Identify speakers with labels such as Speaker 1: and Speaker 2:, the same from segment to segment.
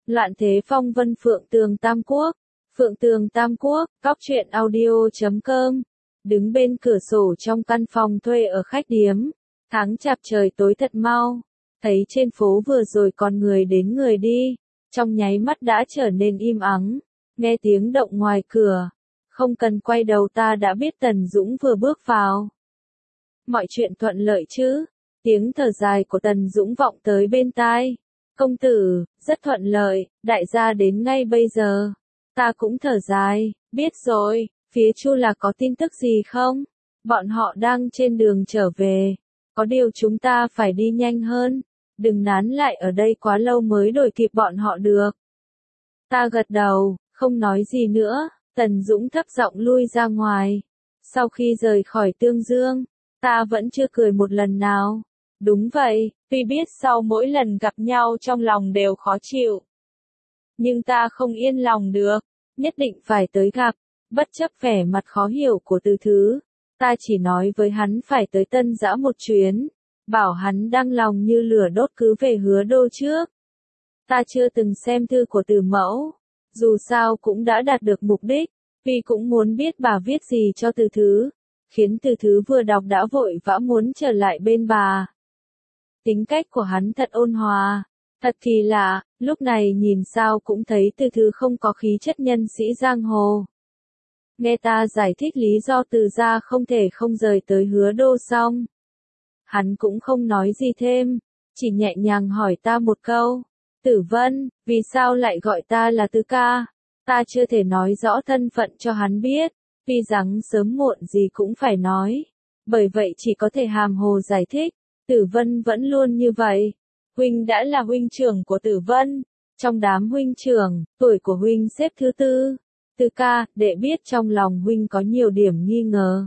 Speaker 1: Loạn thế phong vân Phượng Tường Tam Quốc. Phượng Tường Tam Quốc, cóc truyện audio.com. Đứng bên cửa sổ trong căn phòng thuê ở khách điếm. Tháng chạp trời tối thật mau. Thấy trên phố vừa rồi còn người đến người đi. Trong nháy mắt đã trở nên im ắng. Nghe tiếng động ngoài cửa. Không cần quay đầu ta đã biết Tần Dũng vừa bước vào. Mọi chuyện thuận lợi chứ? Tiếng thở dài của Tần Dũng vọng tới bên tai. Công tử, rất thuận lợi, đại gia đến ngay bây giờ. Ta cũng thở dài, biết rồi, phía Chu là có tin tức gì không? Bọn họ đang trên đường trở về. Có điều chúng ta phải đi nhanh hơn. Đừng nán lại ở đây quá lâu mới đuổi kịp bọn họ được. Ta gật đầu, không nói gì nữa. Tần Dũng thấp giọng lui ra ngoài. Sau khi rời khỏi Tương Dương, ta vẫn chưa cười một lần nào. Đúng vậy, tuy biết sau mỗi lần gặp nhau trong lòng đều khó chịu. Nhưng ta không yên lòng được, nhất định phải tới gặp, bất chấp vẻ mặt khó hiểu của Từ Thứ. Ta chỉ nói với hắn phải tới Tân Dã một chuyến, bảo hắn đang lòng như lửa đốt cứ về Hứa Đô trước. Ta chưa từng xem thư của Từ Mẫu, dù sao cũng đã đạt được mục đích, vì cũng muốn biết bà viết gì cho Từ Thứ, khiến Từ Thứ vừa đọc đã vội vã muốn trở lại bên bà. Tính cách của hắn thật ôn hòa, thật kỳ lạ, lúc này nhìn sao cũng thấy Từ Thứ không có khí chất nhân sĩ giang hồ. Nghe ta giải thích lý do Từ gia không thể không rời tới Hứa Đô xong. Hắn cũng không nói gì thêm, chỉ nhẹ nhàng hỏi ta một câu. Tử Vân, vì sao lại gọi ta là Từ ca? Ta chưa thể nói rõ thân phận cho hắn biết, vì rằng sớm muộn gì cũng phải nói. Bởi vậy chỉ có thể hàm hồ giải thích. Tử Vân vẫn luôn như vậy. Huynh đã là huynh trưởng của Tử Vân. Trong đám huynh trưởng, tuổi của huynh xếp thứ tư. Từ ca, đệ biết trong lòng huynh có nhiều điểm nghi ngờ.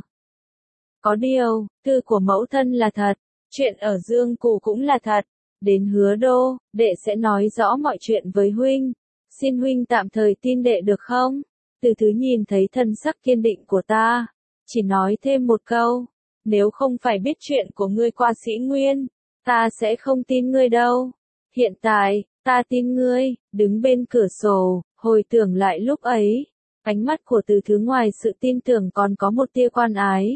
Speaker 1: Có điều, thư của mẫu thân là thật, chuyện ở Dương Cụ cũng là thật. Đến Hứa Đô, đệ sẽ nói rõ mọi chuyện với huynh. Xin huynh tạm thời tin đệ được không? Từ Thứ nhìn thấy thân sắc kiên định của ta, chỉ nói thêm một câu. Nếu không phải biết chuyện của ngươi qua Sĩ Nguyên, ta sẽ không tin ngươi đâu. Hiện tại, ta tin ngươi. Đứng bên cửa sổ, hồi tưởng lại lúc ấy. Ánh mắt của Từ Thứ ngoài sự tin tưởng còn có một tia quan ái.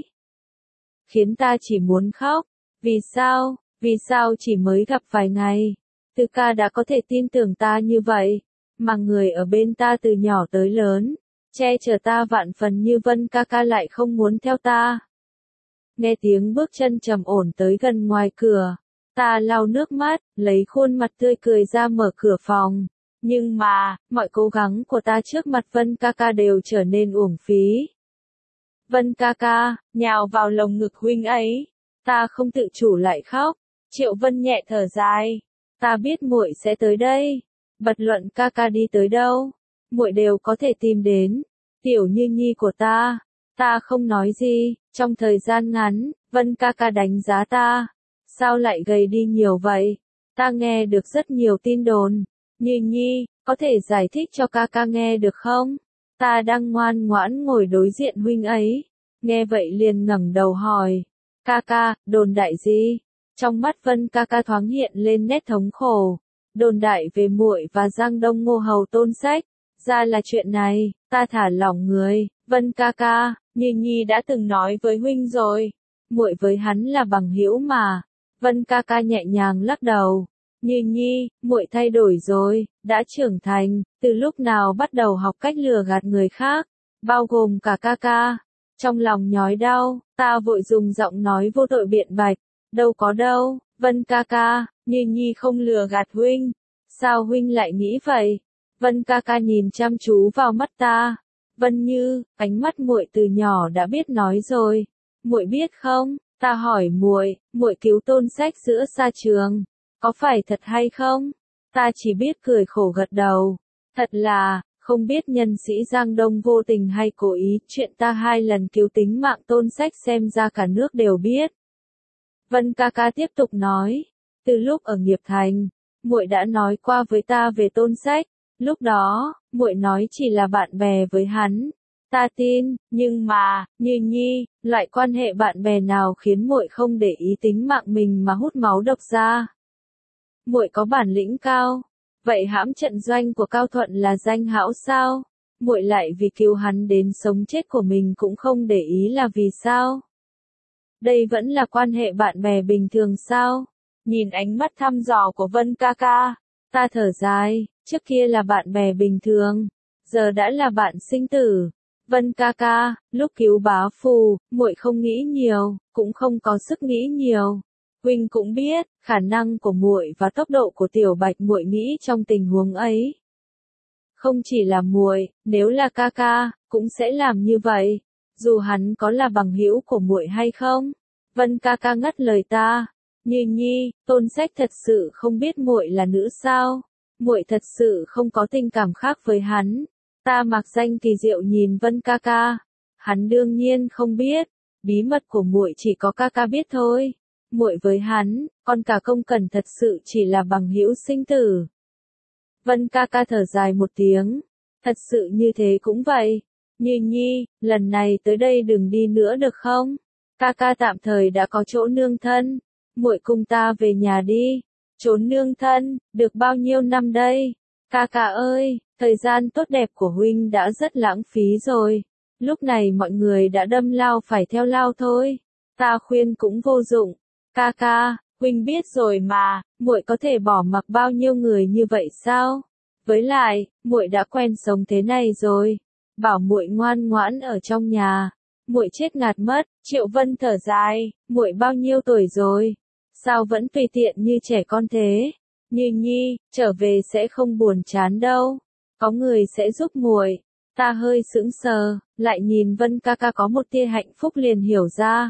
Speaker 1: Khiến ta chỉ muốn khóc. Vì sao? Vì sao chỉ mới gặp vài ngày? Từ ca đã có thể tin tưởng ta như vậy. Mà người ở bên ta từ nhỏ tới lớn, che chở ta vạn phần như Vân ca ca lại không muốn theo ta. Nghe tiếng bước chân trầm ổn tới gần ngoài cửa, ta lau nước mắt, lấy khuôn mặt tươi cười ra mở cửa phòng. Nhưng mà, mọi cố gắng của ta trước mặt Vân ca ca đều trở nên uổng phí. Vân ca ca, nhào vào lồng ngực huynh ấy, ta không tự chủ lại khóc. Triệu Vân nhẹ thở dài, ta biết muội sẽ tới đây, bất luận ca ca đi tới đâu, muội đều có thể tìm đến. Tiểu Như Nhi của ta. Ta không nói gì, trong thời gian ngắn, Vân ca ca đánh giá ta. Sao lại gầy đi nhiều vậy? Ta nghe được rất nhiều tin đồn. Như Nhi, có thể giải thích cho ca ca nghe được không? Ta đang ngoan ngoãn ngồi đối diện huynh ấy. Nghe vậy liền ngẩng đầu hỏi. Ca ca, đồn đại gì? Trong mắt Vân ca ca thoáng hiện lên nét thống khổ. Đồn đại về muội và Giang Đông Ngô Hầu Tôn Sách. Ra là chuyện này, ta thả lỏng người. Vân ca ca, Như Nhi đã từng nói với huynh rồi. Muội với hắn là bằng hữu mà. Vân ca ca nhẹ nhàng lắc đầu. Như Nhi, muội thay đổi rồi, đã trưởng thành, từ lúc nào bắt đầu học cách lừa gạt người khác, bao gồm cả ca ca. Trong lòng nhói đau, ta vội dùng giọng nói vô tội biện bạch. Đâu có đâu, Vân ca ca, Như Nhi không lừa gạt huynh. Sao huynh lại nghĩ vậy? Vân ca ca nhìn chăm chú vào mắt ta. Vân Như, ánh mắt muội từ nhỏ đã biết nói rồi. Muội biết không? Ta hỏi muội, muội cứu Tôn Sách giữa xa trường, có phải thật hay không? Ta chỉ biết cười khổ gật đầu. Thật là, không biết nhân sĩ Giang Đông vô tình hay cố ý, chuyện ta 2 lần cứu tính mạng Tôn Sách xem ra cả nước đều biết. Vân ca ca tiếp tục nói, từ lúc ở Nghiệp Thành, muội đã nói qua với ta về Tôn Sách. Lúc đó, muội nói chỉ là bạn bè với hắn. Ta tin, nhưng mà, Như Nhi, loại quan hệ bạn bè nào khiến muội không để ý tính mạng mình mà hút máu độc ra? Muội có bản lĩnh cao. Vậy hãm trận doanh của Cao Thuận là danh hão sao? Muội lại vì cứu hắn đến sống chết của mình cũng không để ý là vì sao? Đây vẫn là quan hệ bạn bè bình thường sao? Nhìn ánh mắt thăm dò của Vân ca ca, ta thở dài, trước kia là bạn bè bình thường, giờ đã là bạn sinh tử. Vân ca ca, lúc cứu bá phù, muội không nghĩ nhiều, cũng không có sức nghĩ nhiều. Huynh cũng biết, khả năng của muội và tốc độ của Tiểu Bạch muội nghĩ trong tình huống ấy. Không chỉ là muội, nếu là ca ca, cũng sẽ làm như vậy, dù hắn có là bằng hữu của muội hay không. Vân ca ca ngắt lời ta. Như Nhi, Tôn Sách thật sự không biết muội là nữ sao? Muội thật sự không có tình cảm khác với hắn. Ta mặc danh kỳ diệu nhìn Vân ca ca. Hắn đương nhiên không biết, bí mật của muội chỉ có ca ca biết thôi. Muội với hắn, còn cả Công Cẩn thật sự chỉ là bằng hữu sinh tử. Vân ca ca thở dài một tiếng. Thật sự như thế cũng vậy. Như Nhi, lần này tới đây đừng đi nữa được không? Ca ca tạm thời đã có chỗ nương thân. Muội cùng ta về nhà đi. Trốn nương thân, được bao nhiêu năm đây? Ca ca ơi, thời gian tốt đẹp của huynh đã rất lãng phí rồi. Lúc này mọi người đã đâm lao phải theo lao thôi. Ta khuyên cũng vô dụng. Ca ca, huynh biết rồi mà, muội có thể bỏ mặc bao nhiêu người như vậy sao? Với lại, muội đã quen sống thế này rồi. Bảo muội ngoan ngoãn ở trong nhà. Muội chết ngạt mất. Triệu Vân thở dài, muội bao nhiêu tuổi rồi? Sao vẫn tùy tiện như trẻ con thế? Như Nhi, trở về sẽ không buồn chán đâu. Có người sẽ giúp muội. Ta hơi sững sờ, lại nhìn Vân ca ca có một tia hạnh phúc liền hiểu ra.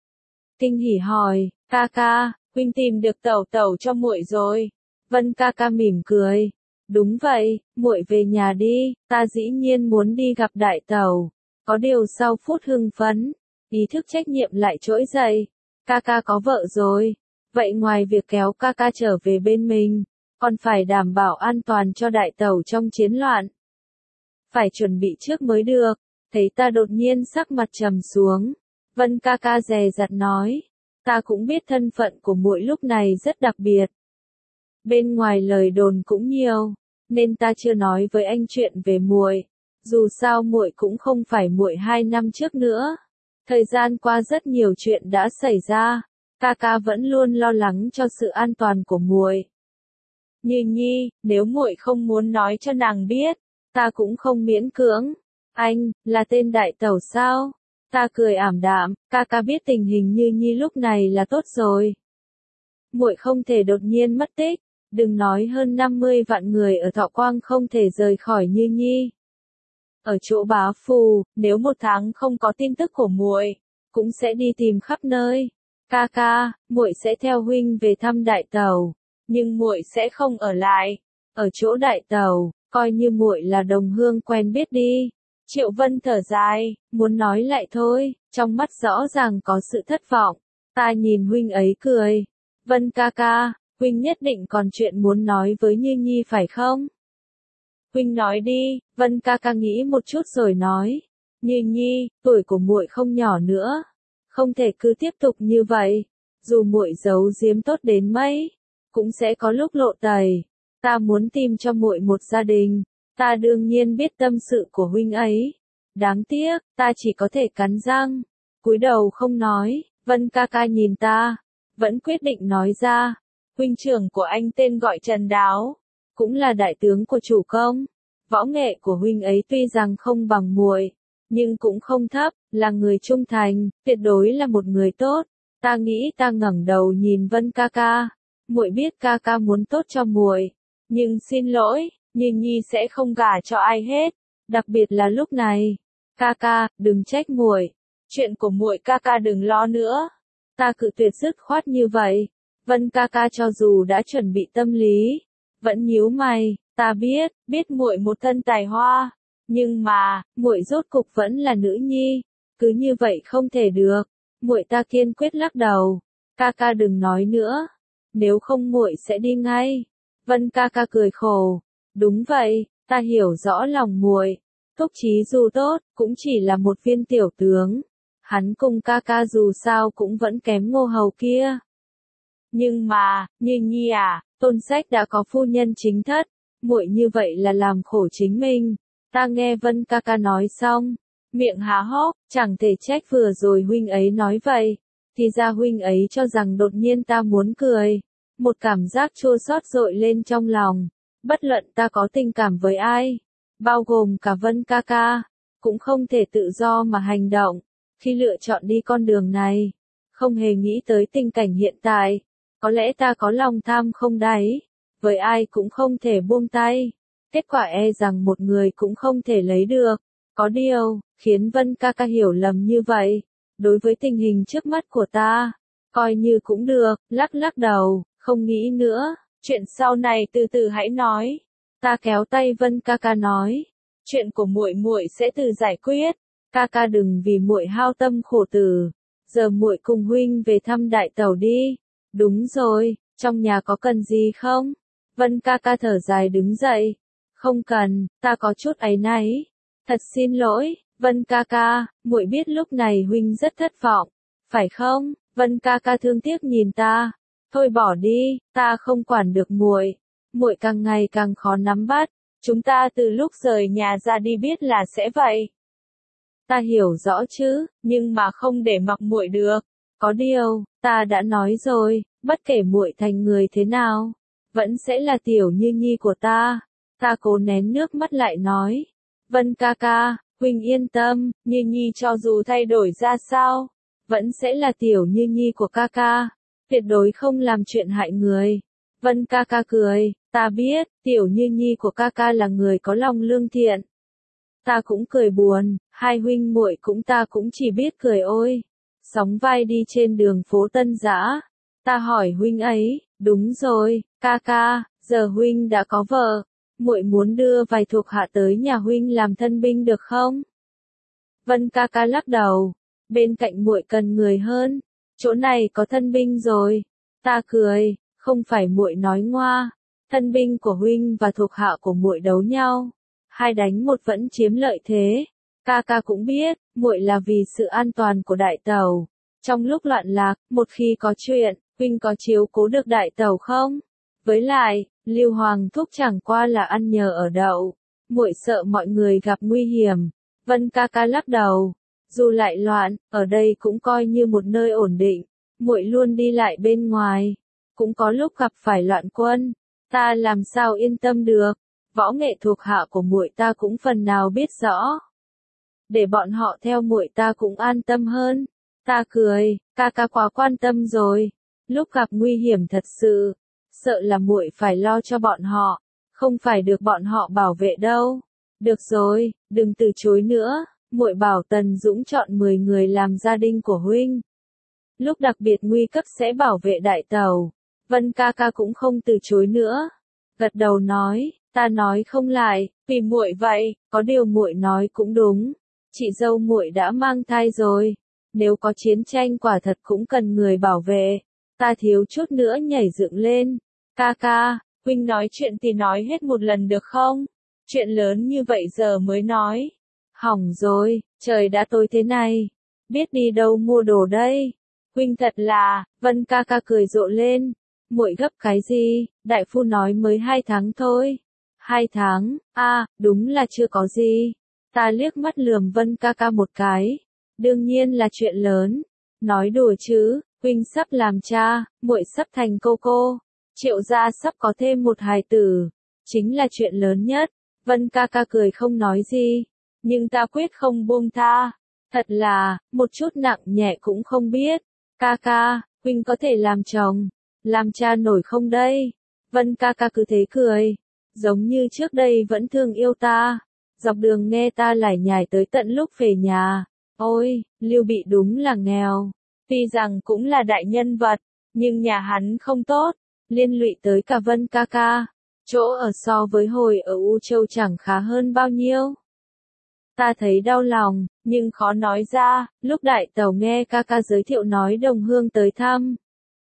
Speaker 1: Kinh hỉ hỏi, ca ca, huynh tìm được tẩu tẩu cho muội rồi. Vân ca ca mỉm cười. Đúng vậy, muội về nhà đi, ta dĩ nhiên muốn đi gặp đại tẩu. Có điều sau phút hưng phấn, ý thức trách nhiệm lại trỗi dậy. Ca ca có vợ rồi. Vậy ngoài việc kéo ca ca trở về bên mình, còn phải đảm bảo an toàn cho đại tẩu trong chiến loạn. Phải chuẩn bị trước mới được. Thấy ta đột nhiên sắc mặt trầm xuống. Vân ca ca dè dặt nói. Ta cũng biết thân phận của muội lúc này rất đặc biệt. Bên ngoài lời đồn cũng nhiều, nên ta chưa nói với anh chuyện về muội. Dù sao muội cũng không phải muội 2 năm trước nữa. Thời gian qua rất nhiều chuyện đã xảy ra. Ca ca vẫn luôn lo lắng cho sự an toàn của muội. Như Nhi, nếu muội không muốn nói cho nàng biết, ta cũng không miễn cưỡng. Anh, là tên đại tẩu sao? Ta cười ảm đạm, ca ca biết tình hình Như Nhi lúc này là tốt rồi. Muội không thể đột nhiên mất tích, đừng nói hơn 50 vạn người ở Thọ Quang không thể rời khỏi Như Nhi. Ở chỗ bá phù, nếu 1 tháng không có tin tức của muội, cũng sẽ đi tìm khắp nơi. Ca ca, muội sẽ theo huynh về thăm đại tẩu, nhưng muội sẽ không ở lại. Ở chỗ đại tẩu, coi như muội là đồng hương quen biết đi. Triệu Vân thở dài, muốn nói lại thôi, trong mắt rõ ràng có sự thất vọng. Ta nhìn huynh ấy cười. Vân ca ca, huynh nhất định còn chuyện muốn nói với Như Nhi phải không? Huynh nói đi. Vân ca ca nghĩ một chút rồi nói. Như Nhi, tuổi của muội không nhỏ nữa, không thể cứ tiếp tục như vậy. Dù muội giấu giếm tốt đến mấy, cũng sẽ có lúc lộ tẩy. Ta muốn tìm cho muội một gia đình. Ta đương nhiên biết tâm sự của huynh ấy. Đáng tiếc, ta chỉ có thể cắn răng, cúi đầu không nói. Vân ca ca nhìn ta, vẫn quyết định nói ra. Huynh trưởng của anh tên gọi Trần Đáo, cũng là đại tướng của chủ công. Võ nghệ của huynh ấy tuy rằng không bằng muội, nhưng cũng không thấp, là người trung thành, tuyệt đối là một người tốt. Ta nghĩ ta ngẩng đầu nhìn Vân ca ca. Muội biết ca ca muốn tốt cho muội, nhưng xin lỗi, Như Nhi sẽ không gả cho ai hết, đặc biệt là lúc này. Ca ca, đừng trách muội, chuyện của muội ca ca đừng lo nữa. Ta cự tuyệt dứt khoát như vậy. Vân ca ca cho dù đã chuẩn bị tâm lý, vẫn nhíu mày. Ta biết muội một thân tài hoa, nhưng mà, muội rốt cục vẫn là nữ nhi, cứ như vậy không thể được. Muội ta kiên quyết lắc đầu. Ca ca đừng nói nữa, nếu không muội sẽ đi ngay. Vân ca ca cười khổ. Đúng vậy, ta hiểu rõ lòng muội. Túc Chí dù tốt, cũng chỉ là một viên tiểu tướng. Hắn cùng ca ca dù sao cũng vẫn kém Ngô Hầu kia. Nhưng mà, Như Nhi à, Tôn Sách đã có phu nhân chính thất, muội như vậy là làm khổ chính mình. Ta nghe Vân ca ca nói xong, miệng há hốc, chẳng thể trách vừa rồi huynh ấy nói vậy. Thì ra huynh ấy cho rằng đột nhiên ta muốn cười. Một cảm giác chua xót dội lên trong lòng. Bất luận ta có tình cảm với ai, bao gồm cả Vân ca ca, cũng không thể tự do mà hành động. Khi lựa chọn đi con đường này, không hề nghĩ tới tình cảnh hiện tại. Có lẽ ta có lòng tham không đáy, với ai cũng không thể buông tay. Kết quả e rằng một người cũng không thể lấy được. Có điều, khiến Vân ca ca hiểu lầm như vậy. Đối với tình hình trước mắt của ta, coi như cũng được, lắc lắc đầu, không nghĩ nữa. Chuyện sau này từ từ hãy nói. Ta kéo tay Vân ca ca nói. Chuyện của muội muội sẽ tự giải quyết. Ca ca đừng vì muội hao tâm khổ tử. Giờ muội cùng huynh về thăm đại tẩu đi. Đúng rồi, trong nhà có cần gì không? Vân ca ca thở dài đứng dậy. Không cần, ta có chút áy náy. Thật xin lỗi, Vân ca ca, muội biết lúc này huynh rất thất vọng, phải không? Vân ca ca thương tiếc nhìn ta. Thôi bỏ đi, ta không quản được muội. Muội càng ngày càng khó nắm bắt. Chúng ta từ lúc rời nhà ra đi biết là sẽ vậy. Ta hiểu rõ chứ, nhưng mà không để mặc muội được. Có điều, ta đã nói rồi, bất kể muội thành người thế nào, vẫn sẽ là tiểu Như Nhi của ta. Ta cố nén nước mắt lại nói. Vân ca ca, huynh yên tâm, Như Nhi cho dù thay đổi ra sao, vẫn sẽ là tiểu Như Nhi của ca ca. Tuyệt đối không làm chuyện hại người. Vân ca ca cười, ta biết, tiểu Như Nhi của ca ca là người có lòng lương thiện. Ta cũng cười buồn, hai huynh muội ta cũng chỉ biết cười ôi. Sóng vai đi trên đường phố Tân Dã. Ta hỏi huynh ấy, đúng rồi, ca ca, giờ huynh đã có vợ. Muội muốn đưa vài thuộc hạ tới nhà huynh làm thân binh được không? Vân ca ca lắc đầu, bên cạnh muội cần người hơn, chỗ này có thân binh rồi. Ta cười, không phải muội nói ngoa, thân binh của huynh và thuộc hạ của muội đấu nhau, hai đánh một vẫn chiếm lợi thế. Ca ca cũng biết, muội là vì sự an toàn của đại tẩu. Trong lúc loạn lạc, một khi có chuyện, huynh có chiếu cố được đại tẩu không? Với lại, Lưu Hoàng thúc chẳng qua là ăn nhờ ở đậu, muội sợ mọi người gặp nguy hiểm. Vân ca ca lắc đầu, dù lại loạn, ở đây cũng coi như một nơi ổn định, muội luôn đi lại bên ngoài, cũng có lúc gặp phải loạn quân, ta làm sao yên tâm được. Võ nghệ thuộc hạ của muội ta cũng phần nào biết rõ, để bọn họ theo muội ta cũng an tâm hơn. Ta cười, ca ca quá quan tâm rồi, lúc gặp nguy hiểm thật sự, sợ là muội phải lo cho bọn họ, không phải được bọn họ bảo vệ đâu. Được rồi, đừng từ chối nữa, muội bảo Tần Dũng chọn 10 người làm gia đình của huynh. Lúc đặc biệt nguy cấp sẽ bảo vệ đại tẩu. Vân ca ca cũng không từ chối nữa, gật đầu nói, ta nói không lại, vì muội vậy, có điều muội nói cũng đúng. Chị dâu muội đã mang thai rồi, nếu có chiến tranh quả thật cũng cần người bảo vệ. Ta thiếu chút nữa nhảy dựng lên. Ca ca, huynh nói chuyện thì nói hết một lần được không? Chuyện lớn như vậy giờ mới nói. Hỏng rồi, trời đã tối thế này. Biết đi đâu mua đồ đây? Huynh thật là, Vân ca ca cười rộ lên. Muội gấp cái gì, đại phu nói mới 2 tháng thôi. 2 tháng, đúng là chưa có gì. Ta liếc mắt lườm Vân ca ca một cái. Đương nhiên là chuyện lớn. Nói đùa chứ, huynh sắp làm cha, muội sắp thành cô. Triệu gia sắp có thêm một hài tử. Chính là chuyện lớn nhất. Vân ca ca cười không nói gì. Nhưng ta quyết không buông tha. Thật là, một chút nặng nhẹ cũng không biết. Ca ca, huynh có thể làm chồng, làm cha nổi không đây? Vân ca ca cứ thế cười. Giống như trước đây vẫn thương yêu ta. Dọc đường nghe ta lải nhải tới tận lúc về nhà. Ôi, Lưu Bị đúng là nghèo. Tuy rằng cũng là đại nhân vật, nhưng nhà hắn không tốt, liên lụy tới cả Vân ca ca. Chỗ ở so với hồi ở U Châu chẳng khá hơn bao nhiêu. Ta thấy đau lòng, nhưng khó nói ra. Lúc đại tẩu nghe ca ca giới thiệu nói đồng hương tới thăm,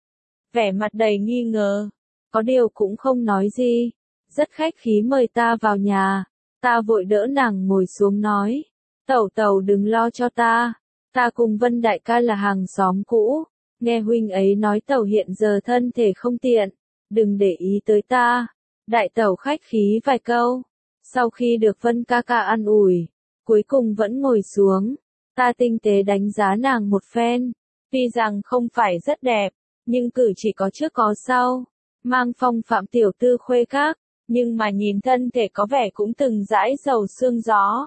Speaker 1: vẻ mặt đầy nghi ngờ, có điều cũng không nói gì, rất khách khí mời ta vào nhà. Ta vội đỡ nàng ngồi xuống nói, tẩu tẩu đừng lo cho ta cùng Vân đại ca là hàng xóm cũ, nghe huynh ấy nói tẩu hiện giờ thân thể không tiện, đừng để ý tới ta. Đại tẩu khách khí vài câu. Sau khi được Vân ca ca an ủi, cuối cùng vẫn ngồi xuống. Ta tinh tế đánh giá nàng một phen. Tuy rằng không phải rất đẹp, nhưng cử chỉ có trước có sau. Mang phong phạm tiểu tư khuê các, nhưng mà nhìn thân thể có vẻ cũng từng dãi dầu xương gió.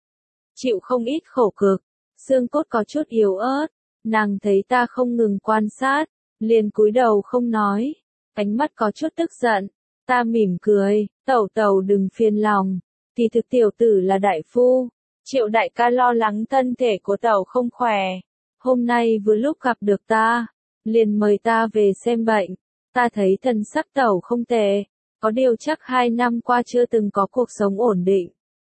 Speaker 1: Chịu không ít khổ cực, xương cốt có chút yếu ớt. Nàng thấy ta không ngừng quan sát, liền cúi đầu không nói. Ánh mắt có chút tức giận. Ta mỉm cười, tẩu tẩu đừng phiền lòng. Thì thực tiểu tử là đại phu. Triệu đại ca lo lắng thân thể của tẩu không khỏe. Hôm nay vừa lúc gặp được ta, liền mời ta về xem bệnh. Ta thấy thần sắc tẩu không tệ, có điều chắc 2 năm qua chưa từng có cuộc sống ổn định.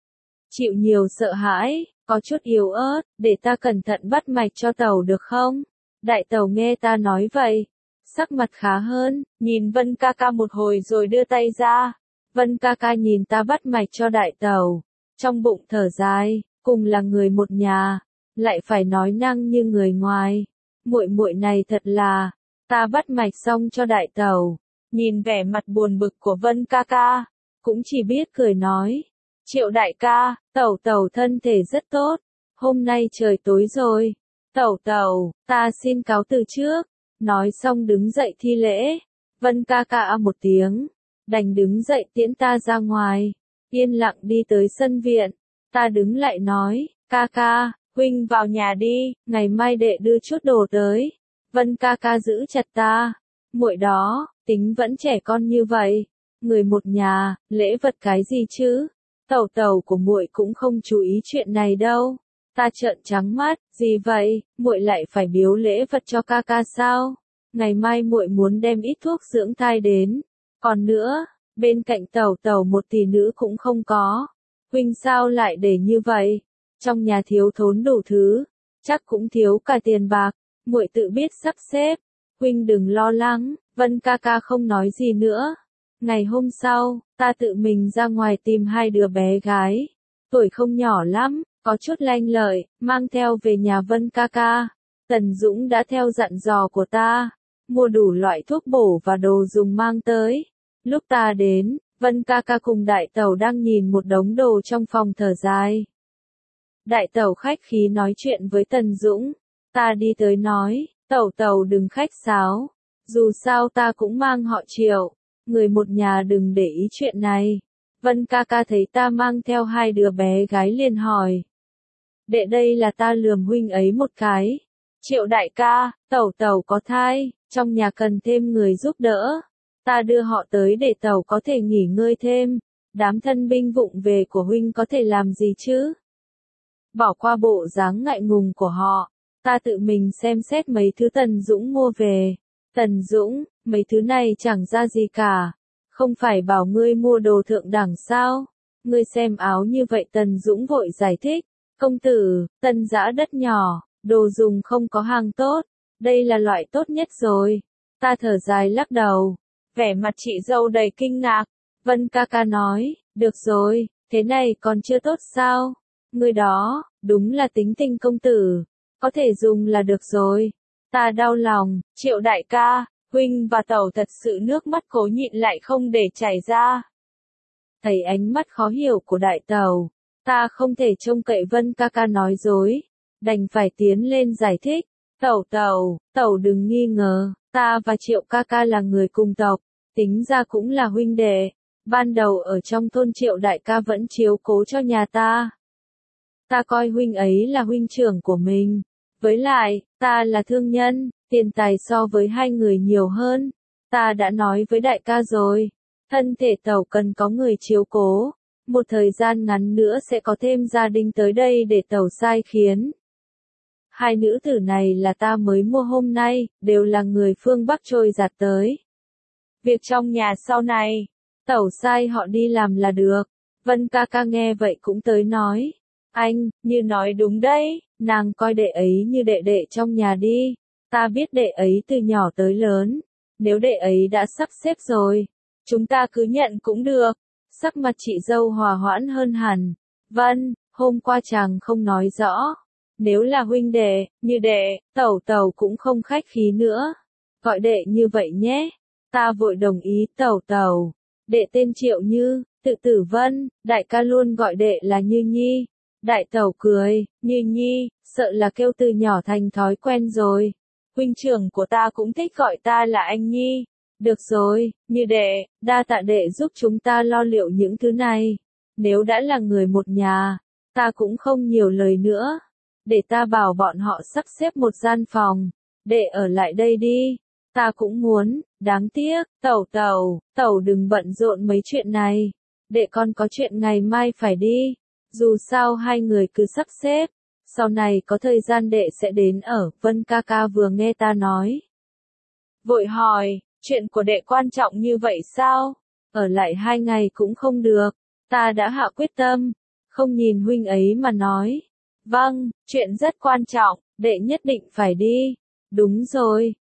Speaker 1: Chịu nhiều sợ hãi, có chút yếu ớt, để ta cẩn thận bắt mạch cho tẩu được không? Đại tẩu nghe ta nói vậy, sắc mặt khá hơn, nhìn Vân ca ca một hồi rồi đưa tay ra. Vân ca ca nhìn ta bắt mạch cho đại tẩu, trong bụng thở dài, cùng là người một nhà, lại phải nói năng như người ngoài. Muội muội này thật là, ta bắt mạch xong cho đại tẩu, nhìn vẻ mặt buồn bực của Vân ca ca, cũng chỉ biết cười nói. Triệu đại ca, tẩu tẩu thân thể rất tốt, hôm nay trời tối rồi. Tẩu tẩu, ta xin cáo từ trước. Nói xong đứng dậy thi lễ. Vân ca ca một tiếng, đành đứng dậy tiễn ta ra ngoài, yên lặng đi tới sân viện. Ta đứng lại nói, ca ca, huynh vào nhà đi, ngày mai đệ đưa chút đồ tới. Vân ca ca giữ chặt ta, muội đó, tính vẫn trẻ con như vậy, người một nhà, lễ vật cái gì chứ? Tẩu tẩu của muội cũng không chú ý chuyện này đâu. Ta trợn trắng mắt, gì vậy, muội lại phải biếu lễ vật cho ca ca sao? Ngày mai muội muốn đem ít thuốc dưỡng thai đến. Còn nữa, bên cạnh tẩu tẩu một tỷ nữ cũng không có. Huynh sao lại để như vậy? Trong nhà thiếu thốn đủ thứ, chắc cũng thiếu cả tiền bạc, muội tự biết sắp xếp. Huynh đừng lo lắng, Vân ca ca không nói gì nữa. Ngày hôm sau, ta tự mình ra ngoài tìm 2 đứa bé gái, tuổi không nhỏ lắm, có chút lanh lợi, mang theo về nhà Vân ca ca. Tần Dũng đã theo dặn dò của ta, mua đủ loại thuốc bổ và đồ dùng mang tới. Lúc ta đến, Vân ca ca cùng đại tẩu đang nhìn một đống đồ trong phòng thở dài. Đại tẩu khách khí nói chuyện với Tần Dũng, ta đi tới nói, tẩu tẩu đừng khách sáo, dù sao ta cũng mang họ Triệu, người một nhà đừng để ý chuyện này. Vân ca ca thấy ta mang theo 2 đứa bé gái liền hỏi. Đệ đây là ta lườm huynh ấy một cái. Triệu đại ca, tẩu tẩu có thai, trong nhà cần thêm người giúp đỡ. Ta đưa họ tới để tẩu có thể nghỉ ngơi thêm. Đám thân binh vụng về của huynh có thể làm gì chứ? Bỏ qua bộ dáng ngại ngùng của họ, ta tự mình xem xét mấy thứ Tần Dũng mua về. Tần Dũng, mấy thứ này chẳng ra gì cả. Không phải bảo ngươi mua đồ thượng đẳng sao? Ngươi xem áo như vậy. Tần Dũng vội giải thích. Công tử, Tân Dã đất nhỏ, đồ dùng không có hàng tốt. Đây là loại tốt nhất rồi. Ta thở dài lắc đầu. Vẻ mặt chị dâu đầy kinh ngạc. Vân ca ca nói, được rồi, thế này còn chưa tốt sao? Ngươi đó, đúng là tính tình công tử. Có thể dùng là được rồi. Ta đau lòng, Triệu đại ca, huynh và tẩu thật sự nước mắt cố nhịn lại không để chảy ra. Thấy ánh mắt khó hiểu của đại tẩu, ta không thể trông cậy Vân ca ca nói dối, đành phải tiến lên giải thích. Tẩu đừng nghi ngờ, ta và Triệu ca ca là người cùng tộc, tính ra cũng là huynh đệ. Ban đầu ở trong thôn Triệu đại ca vẫn chiếu cố cho nhà ta. Ta coi huynh ấy là huynh trưởng của mình. Với lại, ta là thương nhân, tiền tài so với 2 người nhiều hơn. Ta đã nói với đại ca rồi, thân thể tẩu cần có người chiếu cố. Một thời gian ngắn nữa sẽ có thêm gia đình tới đây để tẩu sai khiến. 2 nữ tử này là ta mới mua hôm nay, đều là người phương Bắc trôi giạt tới. Việc trong nhà sau này, tẩu sai họ đi làm là được. Vân ca ca nghe vậy cũng tới nói. Anh, như nói đúng đấy, nàng coi đệ ấy như đệ đệ trong nhà đi. Ta biết đệ ấy từ nhỏ tới lớn. Nếu đệ ấy đã sắp xếp rồi, chúng ta cứ nhận cũng được. Sắc mặt chị dâu hòa hoãn hơn hẳn. Vân, hôm qua chàng không nói rõ. Nếu là huynh đệ, như đệ, tẩu cũng không khách khí nữa. Gọi đệ như vậy nhé. Ta vội đồng ý. Tẩu, đệ tên Triệu Như, tự Tử Vân, đại ca luôn gọi đệ là Như Nhi. Đại tẩu cười, Như Nhi, sợ là kêu từ nhỏ thành thói quen rồi. Huynh trưởng của ta cũng thích gọi ta là anh Nhi. Được rồi, Như đệ, đa tạ đệ giúp chúng ta lo liệu những thứ này. Nếu đã là người một nhà, ta cũng không nhiều lời nữa. Để ta bảo bọn họ sắp xếp một gian phòng. Đệ ở lại đây đi. Ta cũng muốn, đáng tiếc, tẩu đừng bận rộn mấy chuyện này. Đệ con có chuyện ngày mai phải đi. Dù sao hai người cứ sắp xếp. Sau này có thời gian đệ sẽ đến ở, Vân ca ca vừa nghe ta nói. Vội hỏi, chuyện của đệ quan trọng như vậy sao? Ở lại 2 ngày cũng không được. Ta đã hạ quyết tâm. Không nhìn huynh ấy mà nói. Vâng, chuyện rất quan trọng, đệ nhất định phải đi. Đúng rồi,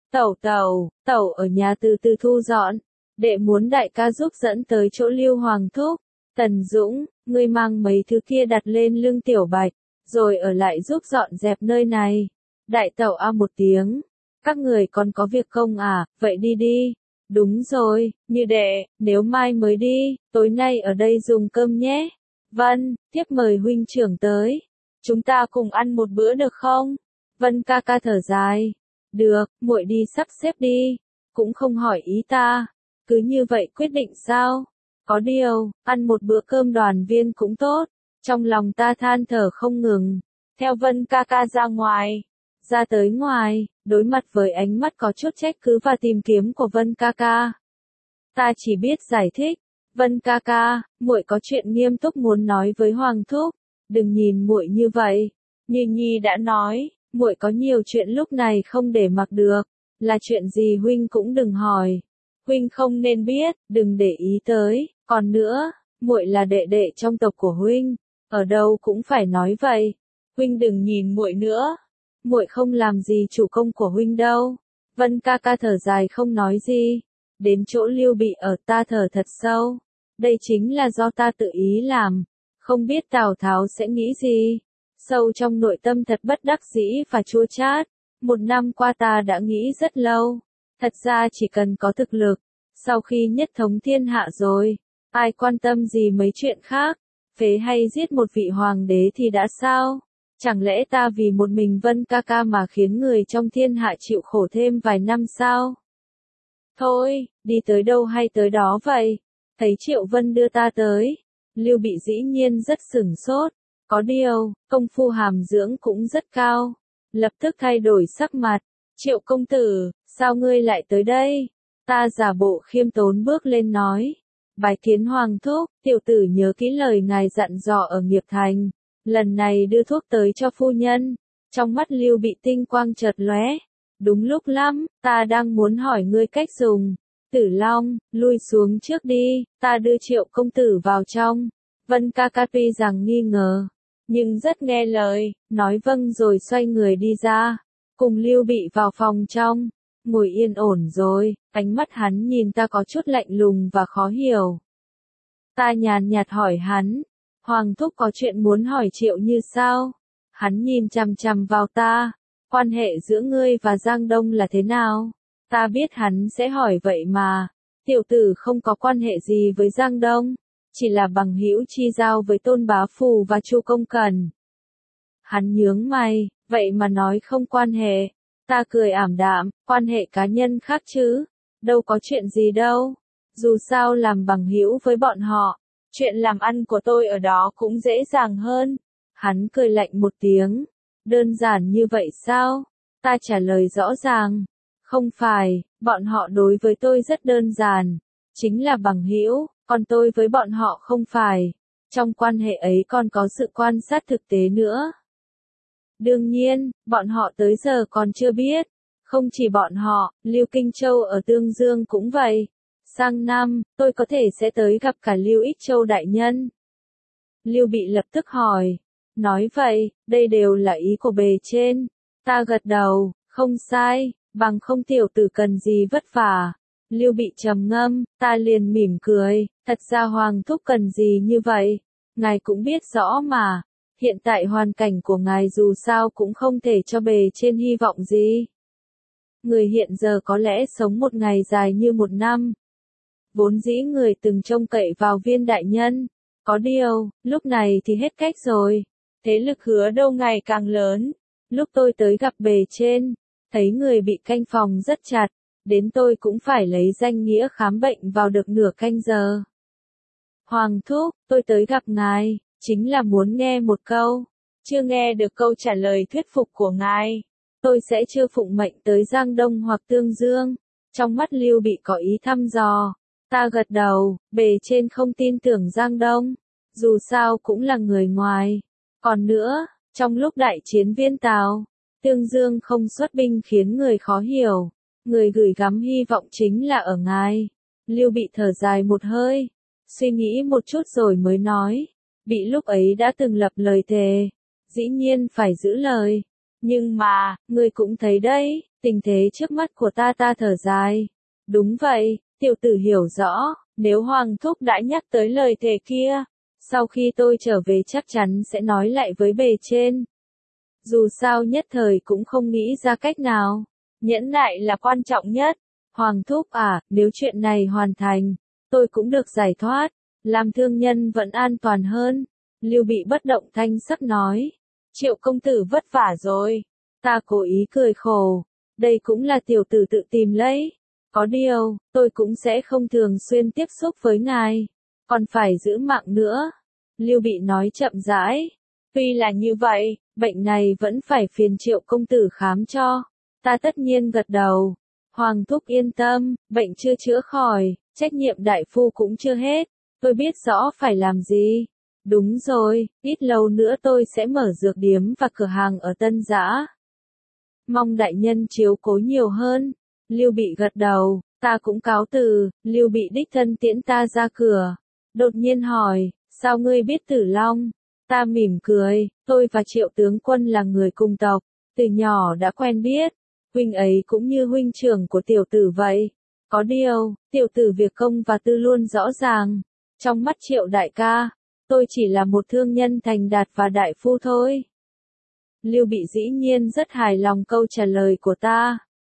Speaker 1: tẩu ở nhà từ từ thu dọn. Đệ muốn đại ca giúp dẫn tới chỗ Lưu Hoàng Thúc. Tần Dũng, ngươi mang mấy thứ kia đặt lên lưng Tiểu Bạch, rồi ở lại giúp dọn dẹp nơi này. Đại tẩu a một tiếng. Các người còn có việc không à, vậy đi đi. Đúng rồi, Như đệ, nếu mai mới đi, tối nay ở đây dùng cơm nhé. Vân, tiếp mời huynh trưởng tới. Chúng ta cùng ăn một bữa được không? Vân ca ca thở dài. Được, muội đi sắp xếp đi. Cũng không hỏi ý ta. Cứ như vậy quyết định sao? Có điều, ăn một bữa cơm đoàn viên cũng tốt. Trong lòng ta than thở không ngừng. Theo Vân ca ca ra ngoài. Ra tới ngoài, đối mặt với ánh mắt có chút trách cứ và tìm kiếm của Vân ca ca. Ta chỉ biết giải thích. Vân ca ca, muội có chuyện nghiêm túc muốn nói với Hoàng Thúc. Đừng nhìn muội như vậy. Như Nhi đã nói, muội có nhiều chuyện lúc này không để mặc được. Là chuyện gì huynh cũng đừng hỏi. Huynh không nên biết, đừng để ý tới. Còn nữa, muội là đệ đệ trong tộc của huynh, ở đâu cũng phải nói vậy. Huynh đừng nhìn muội nữa. Muội không làm gì chủ công của huynh đâu. Vân ca ca thở dài không nói gì. Đến chỗ Lưu Bị ở ta thở thật sâu. Đây chính là do ta tự ý làm. Không biết Tào Tháo sẽ nghĩ gì. Sâu trong nội tâm thật bất đắc dĩ và chua chát. 1 năm qua ta đã nghĩ rất lâu. Thật ra chỉ cần có thực lực. Sau khi nhất thống thiên hạ rồi, ai quan tâm gì mấy chuyện khác. Phế hay giết một vị hoàng đế thì đã sao? Chẳng lẽ ta vì một mình Vân ca ca mà khiến người trong thiên hạ chịu khổ thêm vài năm sao? Thôi, đi tới đâu hay tới đó vậy? Thấy Triệu Vân đưa ta tới. Lưu Bị dĩ nhiên rất sửng sốt. Có điều, công phu hàm dưỡng cũng rất cao. Lập tức thay đổi sắc mặt. Triệu công tử, sao ngươi lại tới đây? Ta giả bộ khiêm tốn bước lên nói. Bái kiến Hoàng Thúc, tiểu tử nhớ kỹ lời ngài dặn dò ở Nghiệp Thành. Lần này đưa thuốc tới cho phu nhân. Trong mắt Lưu Bị tinh quang chợt lóe. Đúng lúc lắm, ta đang muốn hỏi ngươi cách dùng. Tử Long, lui xuống trước đi, ta đưa Triệu công tử vào trong. Vân ca ca tuy rằng nghi ngờ, nhưng rất nghe lời, nói vâng rồi xoay người đi ra. Cùng Lưu Bị vào phòng trong, ngồi yên ổn rồi, ánh mắt hắn nhìn ta có chút lạnh lùng và khó hiểu. Ta nhàn nhạt hỏi hắn, Hoàng Thúc có chuyện muốn hỏi Triệu Như sao? Hắn nhìn chằm chằm vào ta, quan hệ giữa ngươi và Giang Đông là thế nào? Ta biết hắn sẽ hỏi vậy mà, tiểu tử không có quan hệ gì với Giang Đông, chỉ là bằng hữu chi giao với Tôn Bá Phù và Chu Công Cần. Hắn nhướng mày, vậy mà nói không quan hệ. Ta cười ảm đạm, quan hệ cá nhân khác chứ, đâu có chuyện gì đâu. Dù sao làm bằng hữu với bọn họ, chuyện làm ăn của tôi ở đó cũng dễ dàng hơn. Hắn cười lạnh một tiếng, đơn giản như vậy sao? Ta trả lời rõ ràng, không phải, bọn họ đối với tôi rất đơn giản, chính là bằng hữu, còn tôi với bọn họ không phải. Trong quan hệ ấy còn có sự quan sát thực tế nữa. Đương nhiên, bọn họ tới giờ còn chưa biết. Không chỉ bọn họ, Lưu Kinh Châu ở Tương Dương cũng vậy. Sang năm, tôi có thể sẽ tới gặp cả Lưu Ích Châu đại nhân. Lưu Bị lập tức hỏi. Nói vậy, đây đều là ý của bề trên. Ta gật đầu, không sai, bằng không tiểu tử cần gì vất vả. Lưu Bị trầm ngâm, ta liền mỉm cười, thật ra Hoàng Thúc cần gì như vậy? Ngài cũng biết rõ mà. Hiện tại hoàn cảnh của ngài dù sao cũng không thể cho bề trên hy vọng gì. Người hiện giờ có lẽ sống một ngày dài như một năm. Vốn dĩ người từng trông cậy vào Viên đại nhân, có điều, lúc này thì hết cách rồi. Thế lực Hứa Đâu ngày càng lớn. Lúc tôi tới gặp bề trên, thấy người bị canh phòng rất chặt, đến tôi cũng phải lấy danh nghĩa khám bệnh vào được nửa canh giờ. Hoàng thúc, tôi tới gặp ngài, chính là muốn nghe một câu. Chưa nghe được câu trả lời thuyết phục của ngài, tôi sẽ chưa phụng mệnh tới Giang Đông hoặc Tương Dương. Trong mắt Lưu Bị có ý thăm dò. Ta gật đầu, bề trên không tin tưởng Giang Đông. Dù sao cũng là người ngoài. Còn nữa, trong lúc đại chiến Viên Tào, Tương Dương không xuất binh khiến người khó hiểu. Người gửi gắm hy vọng chính là ở ngài. Lưu Bị thở dài một hơi, suy nghĩ một chút rồi mới nói. Bị lúc ấy đã từng lập lời thề, dĩ nhiên phải giữ lời. Nhưng mà, ngươi cũng thấy đấy, tình thế trước mắt của ta thở dài. Đúng vậy, tiểu tử hiểu rõ, nếu Hoàng thúc đã nhắc tới lời thề kia, sau khi tôi trở về chắc chắn sẽ nói lại với bề trên. Dù sao nhất thời cũng không nghĩ ra cách nào. Nhẫn nại là quan trọng nhất. Hoàng thúc à, nếu chuyện này hoàn thành, tôi cũng được giải thoát, làm thương nhân vẫn an toàn hơn. Lưu Bị bất động thanh sắc nói. Triệu công tử vất vả rồi. Ta cố ý cười khổ. Đây cũng là tiểu tử tự tìm lấy. Có điều, tôi cũng sẽ không thường xuyên tiếp xúc với ngài. Còn phải giữ mạng nữa. Lưu Bị nói chậm rãi. Tuy là như vậy, bệnh này vẫn phải phiền Triệu công tử khám cho. Ta tất nhiên gật đầu. Hoàng thúc yên tâm, bệnh chưa chữa khỏi, trách nhiệm đại phu cũng chưa hết. Tôi biết rõ phải làm gì. Đúng rồi, ít lâu nữa tôi sẽ mở dược điếm và cửa hàng ở Tân Giã. Mong đại nhân chiếu cố nhiều hơn. Lưu Bị gật đầu, ta cũng cáo từ. Lưu Bị đích thân tiễn ta ra cửa. Đột nhiên hỏi, sao ngươi biết Tử Long? Ta mỉm cười, tôi và Triệu tướng quân là người cùng tộc, từ nhỏ đã quen biết. Huynh ấy cũng như huynh trưởng của tiểu tử vậy. Có điều, tiểu tử việc công và tư luôn rõ ràng. Trong mắt Triệu đại ca, tôi chỉ là một thương nhân thành đạt và đại phu thôi. Lưu Bị dĩ nhiên rất hài lòng câu trả lời của ta.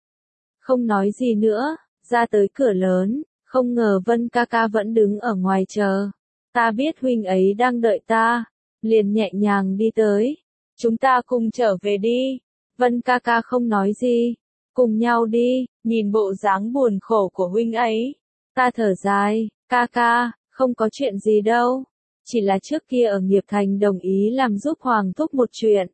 Speaker 1: Không nói gì nữa, ra tới cửa lớn, không ngờ Vân ca ca vẫn đứng ở ngoài chờ. Ta biết huynh ấy đang đợi ta, liền nhẹ nhàng đi tới. Chúng ta cùng trở về đi. Vân ca ca không nói gì. Cùng nhau đi, nhìn bộ dáng buồn khổ của huynh ấy. Ta thở dài, ca ca, không có chuyện gì đâu. Chỉ là trước kia ở Nghiệp Thành đồng ý làm giúp Hoàng thúc một chuyện.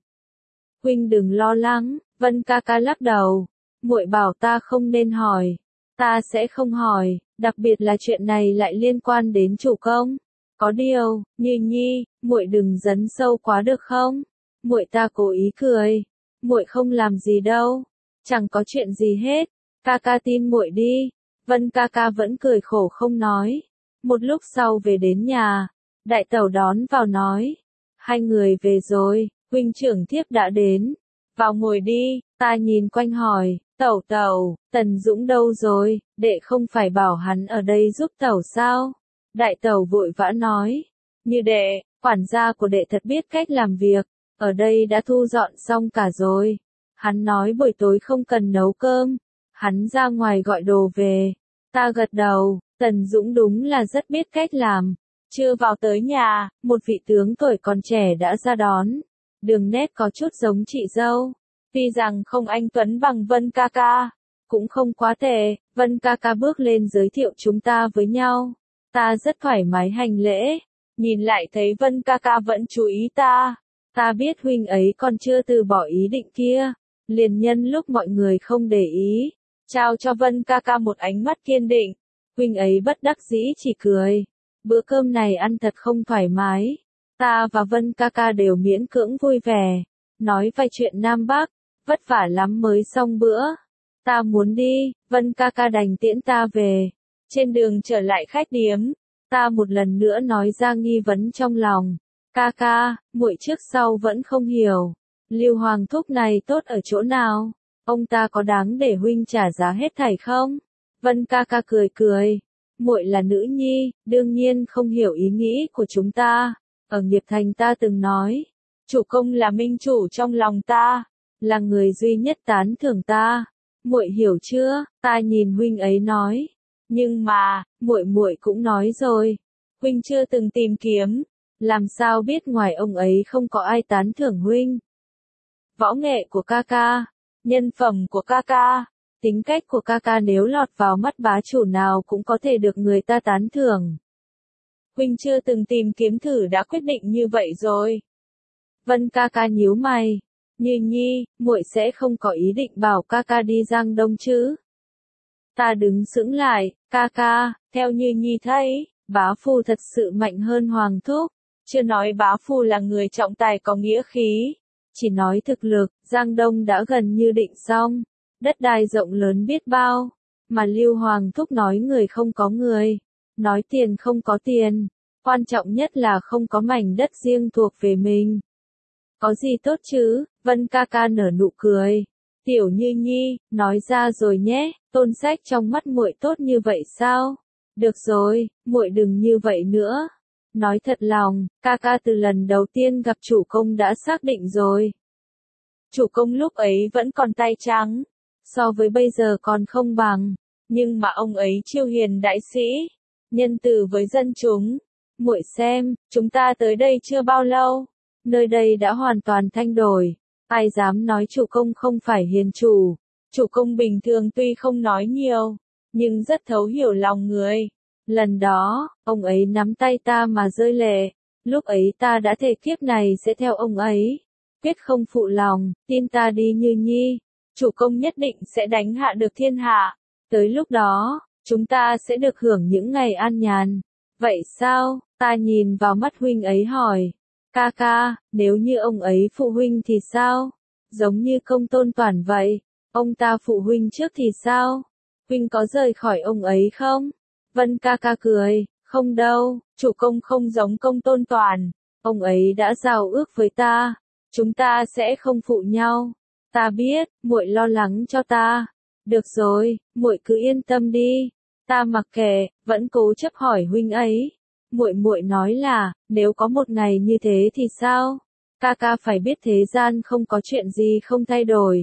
Speaker 1: Huynh đừng lo lắng, Vân ca ca lắc đầu. Muội bảo ta không nên hỏi. Ta sẽ không hỏi, đặc biệt là chuyện này lại liên quan đến chủ công. Có điều, Như Nhi, muội đừng dấn sâu quá được không? Muội ta cố ý cười. Muội không làm gì đâu, chẳng có chuyện gì hết. Ca ca tin muội đi. Vân ca ca vẫn cười khổ không nói. Một lúc sau về đến nhà, đại tẩu đón vào nói, hai người về rồi, huynh trưởng thiếp đã đến. Vào ngồi đi. Ta nhìn quanh hỏi, tẩu tẩu, Tần Dũng đâu rồi? Đệ không phải bảo hắn ở đây giúp tẩu sao? Đại tẩu vội vã nói, như đệ, quản gia của đệ thật biết cách làm việc, ở đây đã thu dọn xong cả rồi. Hắn nói buổi tối không cần nấu cơm, hắn ra ngoài gọi đồ về. Ta gật đầu, Tần Dũng đúng là rất biết cách làm. Chưa vào tới nhà, một vị tướng tuổi còn trẻ đã ra đón. Đường nét có chút giống chị dâu. Tuy rằng không anh tuấn bằng Vân ca ca, cũng không quá tệ. Vân ca ca bước lên giới thiệu chúng ta với nhau. Ta rất thoải mái hành lễ. Nhìn lại thấy Vân ca ca vẫn chú ý ta. Ta biết huynh ấy còn chưa từ bỏ ý định kia. Liền nhân lúc mọi người không để ý, trao cho Vân ca ca một ánh mắt kiên định. Huynh ấy bất đắc dĩ chỉ cười. Bữa cơm này ăn thật không thoải mái. Ta và Vân ca ca đều miễn cưỡng vui vẻ. Nói vài chuyện Nam Bắc, vất vả lắm mới xong bữa. Ta muốn đi, Vân ca ca đành tiễn ta về. Trên đường trở lại khách điếm, ta một lần nữa nói ra nghi vấn trong lòng. Ca ca, muội trước sau vẫn không hiểu. Lưu Hoàng thúc này tốt ở chỗ nào? Ông ta có đáng để huynh trả giá hết thảy không? Vân ca ca cười cười. Muội là nữ nhi, đương nhiên không hiểu ý nghĩ của chúng ta. Ở Nghiệp Thành ta từng nói, chủ công là minh chủ trong lòng ta, là người duy nhất tán thưởng ta. Muội hiểu chưa? Ta nhìn huynh ấy nói. Nhưng mà, muội muội cũng nói rồi, huynh chưa từng tìm kiếm, làm sao biết ngoài ông ấy không có ai tán thưởng huynh. Võ nghệ của ca ca, nhân phẩm của ca ca, tính cách của ca ca nếu lọt vào mắt bá chủ nào cũng có thể được người ta tán thưởng. Huynh chưa từng tìm kiếm thử đã quyết định như vậy rồi. Vân ca ca nhíu mày. Như Nhi, muội sẽ không có ý định bảo ca ca đi Giang Đông chứ? Ta đứng sững lại, ca ca, theo Như Nhi thấy, bá phu thật sự mạnh hơn Hoàng thúc. Chưa nói bá phu là người trọng tài có nghĩa khí. Chỉ nói thực lực, Giang Đông đã gần như định xong. Đất đai rộng lớn biết bao. Mà Lưu Hoàng thúc nói người không có người. Nói tiền không có tiền. Quan trọng nhất là không có mảnh đất riêng thuộc về mình. Có gì tốt chứ, Vân ca ca nở nụ cười. Tiểu Như Nhi, nói ra rồi nhé, Tôn Sách trong mắt muội tốt như vậy sao? Được rồi, muội đừng như vậy nữa. Nói thật lòng, ca ca từ lần đầu tiên gặp chủ công đã xác định rồi. Chủ công lúc ấy vẫn còn tay trắng, so với bây giờ còn không bằng, nhưng mà ông ấy chiêu hiền đại sĩ, nhân từ với dân chúng. Muội xem, chúng ta tới đây chưa bao lâu, nơi đây đã hoàn toàn thay đổi. Ai dám nói chủ công không phải hiền chủ. Chủ công bình thường tuy không nói nhiều, nhưng rất thấu hiểu lòng người. Lần đó, ông ấy nắm tay ta mà rơi lệ. Lúc ấy ta đã thề kiếp này sẽ theo ông ấy. Quyết không phụ lòng, tin ta đi Như Nhi. Chủ công nhất định sẽ đánh hạ được thiên hạ. Tới lúc đó, chúng ta sẽ được hưởng những ngày an nhàn. Vậy sao? Ta nhìn vào mắt huynh ấy hỏi. Ca ca, nếu như ông ấy phụ huynh thì sao? Giống như Công Tôn Toản vậy. Ông ta phụ huynh trước thì sao? Huynh có rời khỏi ông ấy không? Vân ca ca cười, không đâu, chủ công không giống Công Tôn Toản. Ông ấy đã giao ước với ta. Chúng ta sẽ không phụ nhau. Ta biết, muội lo lắng cho ta. Được rồi, muội cứ yên tâm đi. Ta mặc kệ, vẫn cố chấp hỏi huynh ấy. Muội nói là, nếu có một ngày như thế thì sao? Ca ca phải biết thế gian không có chuyện gì không thay đổi.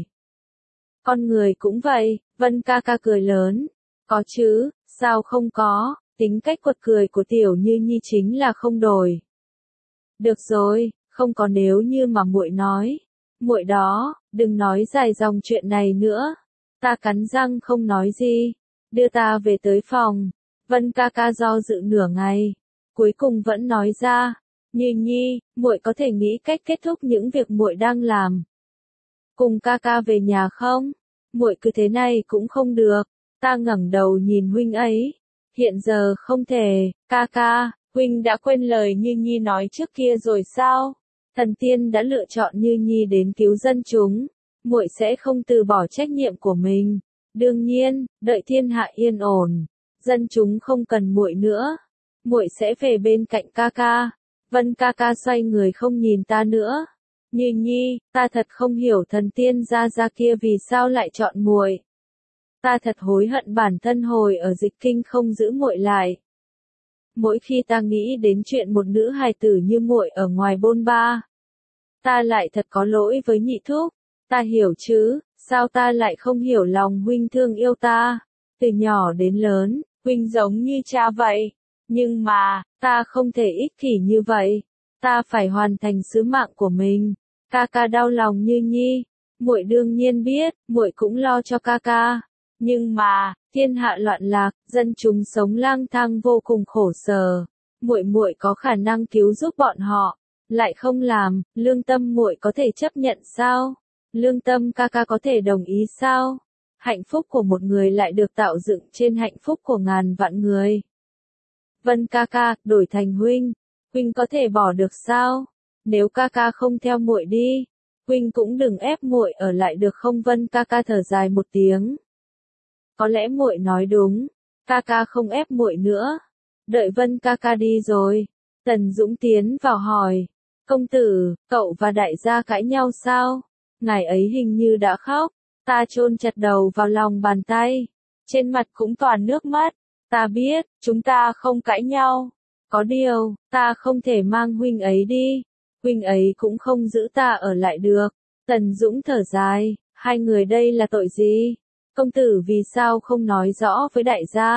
Speaker 1: Con người cũng vậy, Vân ca ca cười lớn. Có chứ, sao không có, tính cách quật cười của Tiểu Như Nhi chính là không đổi. Được rồi, không có nếu như mà muội nói. Muội đó, đừng nói dài dòng chuyện này nữa. Ta cắn răng không nói gì. Đưa ta về tới phòng. Vân ca ca do dự nửa ngày. Cuối cùng vẫn nói ra. Như Nhi, muội có thể nghĩ cách kết thúc những việc muội đang làm. Cùng ca ca về nhà không? Muội cứ thế này cũng không được. Ta ngẩng đầu nhìn huynh ấy. Hiện giờ không thể, ca ca, huynh đã quên lời Như Nhi nói trước kia rồi sao? Thần tiên đã lựa chọn Như Nhi đến cứu dân chúng. Muội sẽ không từ bỏ trách nhiệm của mình. Đương nhiên, đợi thiên hạ yên ổn, dân chúng không cần muội nữa. Muội sẽ về bên cạnh ca ca. Vân ca ca xoay người không nhìn ta nữa. Như Nhi, ta thật không hiểu thần tiên ra kia vì sao lại chọn muội. Ta thật hối hận bản thân hồi ở Dịch Kinh không giữ muội lại. Mỗi khi ta nghĩ đến chuyện một nữ hài tử như muội ở ngoài bôn ba, ta lại thật có lỗi với nhị thúc. Ta hiểu chứ, sao ta lại không hiểu lòng huynh thương yêu ta. Từ nhỏ đến lớn, huynh giống như cha vậy. Nhưng mà, ta không thể ích kỷ như vậy. Ta phải hoàn thành sứ mạng của mình. Ca ca đau lòng Như Nhi. Muội đương nhiên biết, muội cũng lo cho ca ca. Nhưng mà, thiên hạ loạn lạc, dân chúng sống lang thang vô cùng khổ sở. Muội có khả năng cứu giúp bọn họ, lại không làm, lương tâm muội có thể chấp nhận sao? Lương tâm ca ca có thể đồng ý sao? Hạnh phúc của một người lại được tạo dựng trên hạnh phúc của ngàn vạn người. Vân ca ca, đổi thành huynh, huynh có thể bỏ được sao? Nếu ca ca không theo muội đi, huynh cũng đừng ép muội ở lại được không? Vân ca ca thở dài một tiếng. Có lẽ muội nói đúng, ca ca không ép muội nữa. Đợi Vân ca ca đi rồi, Tần Dũng tiến vào hỏi, công tử, cậu và đại gia cãi nhau sao? Ngài ấy hình như đã khóc. Ta chôn chặt đầu vào lòng bàn tay, trên mặt cũng toàn nước mắt. Ta biết, chúng ta không cãi nhau. Có điều, ta không thể mang huynh ấy đi. Huynh ấy cũng không giữ ta ở lại được. Tần Dũng thở dài, hai người đây là tội gì? Công tử vì sao không nói rõ với đại gia?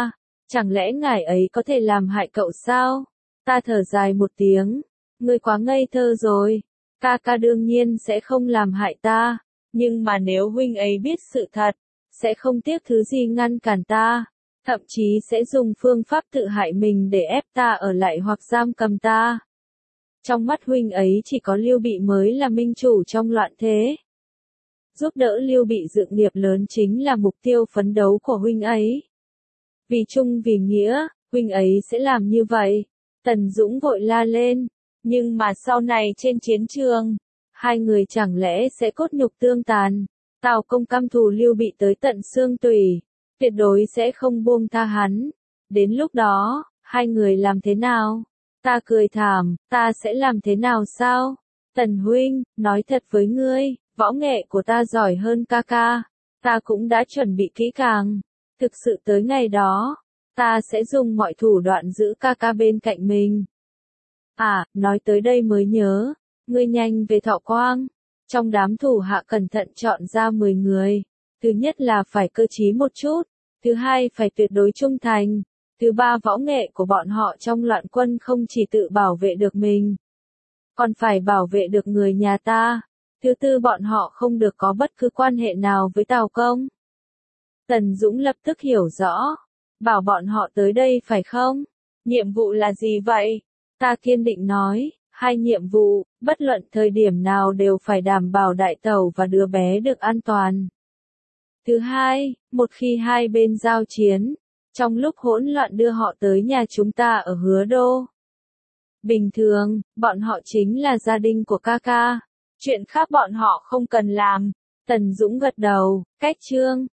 Speaker 1: Chẳng lẽ ngài ấy có thể làm hại cậu sao? Ta thở dài một tiếng. Ngươi quá ngây thơ rồi. Ca ca đương nhiên sẽ không làm hại ta. Nhưng mà nếu huynh ấy biết sự thật, sẽ không tiếc thứ gì ngăn cản ta. Thậm chí sẽ dùng phương pháp tự hại mình để ép ta ở lại hoặc giam cầm ta. Trong mắt huynh ấy chỉ có Lưu Bị mới là minh chủ trong loạn thế. Giúp đỡ Lưu Bị dựng nghiệp lớn chính là mục tiêu phấn đấu của huynh ấy. Vì chung vì nghĩa, huynh ấy sẽ làm như vậy. Tần Dũng vội la lên. Nhưng mà sau này trên chiến trường, hai người chẳng lẽ sẽ cốt nhục tương tàn. Tào Công căm thù Lưu Bị tới tận xương tủy, tuyệt đối sẽ không buông tha hắn. Đến lúc đó, hai người làm thế nào? Ta cười thảm, ta sẽ làm thế nào sao? Tần huynh, nói thật với ngươi, võ nghệ của ta giỏi hơn ca ca. Ta cũng đã chuẩn bị kỹ càng. Thực sự tới ngày đó, ta sẽ dùng mọi thủ đoạn giữ ca ca bên cạnh mình. À, nói tới đây mới nhớ, ngươi nhanh về Thọ Quang. Trong đám thủ hạ cẩn thận chọn ra 10 người. Thứ nhất là phải cơ trí một chút. Thứ hai phải tuyệt đối trung thành. Thứ ba võ nghệ của bọn họ trong loạn quân không chỉ tự bảo vệ được mình, còn phải bảo vệ được người nhà ta. Thứ tư bọn họ không được có bất cứ quan hệ nào với Tào Công. Tần Dũng lập tức hiểu rõ. Bảo bọn họ tới đây phải không? Nhiệm vụ là gì vậy? Ta kiên định nói, 2 nhiệm vụ, bất luận thời điểm nào đều phải đảm bảo đại tẩu và đứa bé được an toàn. Thứ hai, một khi hai bên giao chiến, trong lúc hỗn loạn đưa họ tới nhà chúng ta ở Hứa Đô. Bình thường, bọn họ chính là gia đình của ca ca. Chuyện khác bọn họ không cần làm. Tần Dũng gật đầu, cách chương.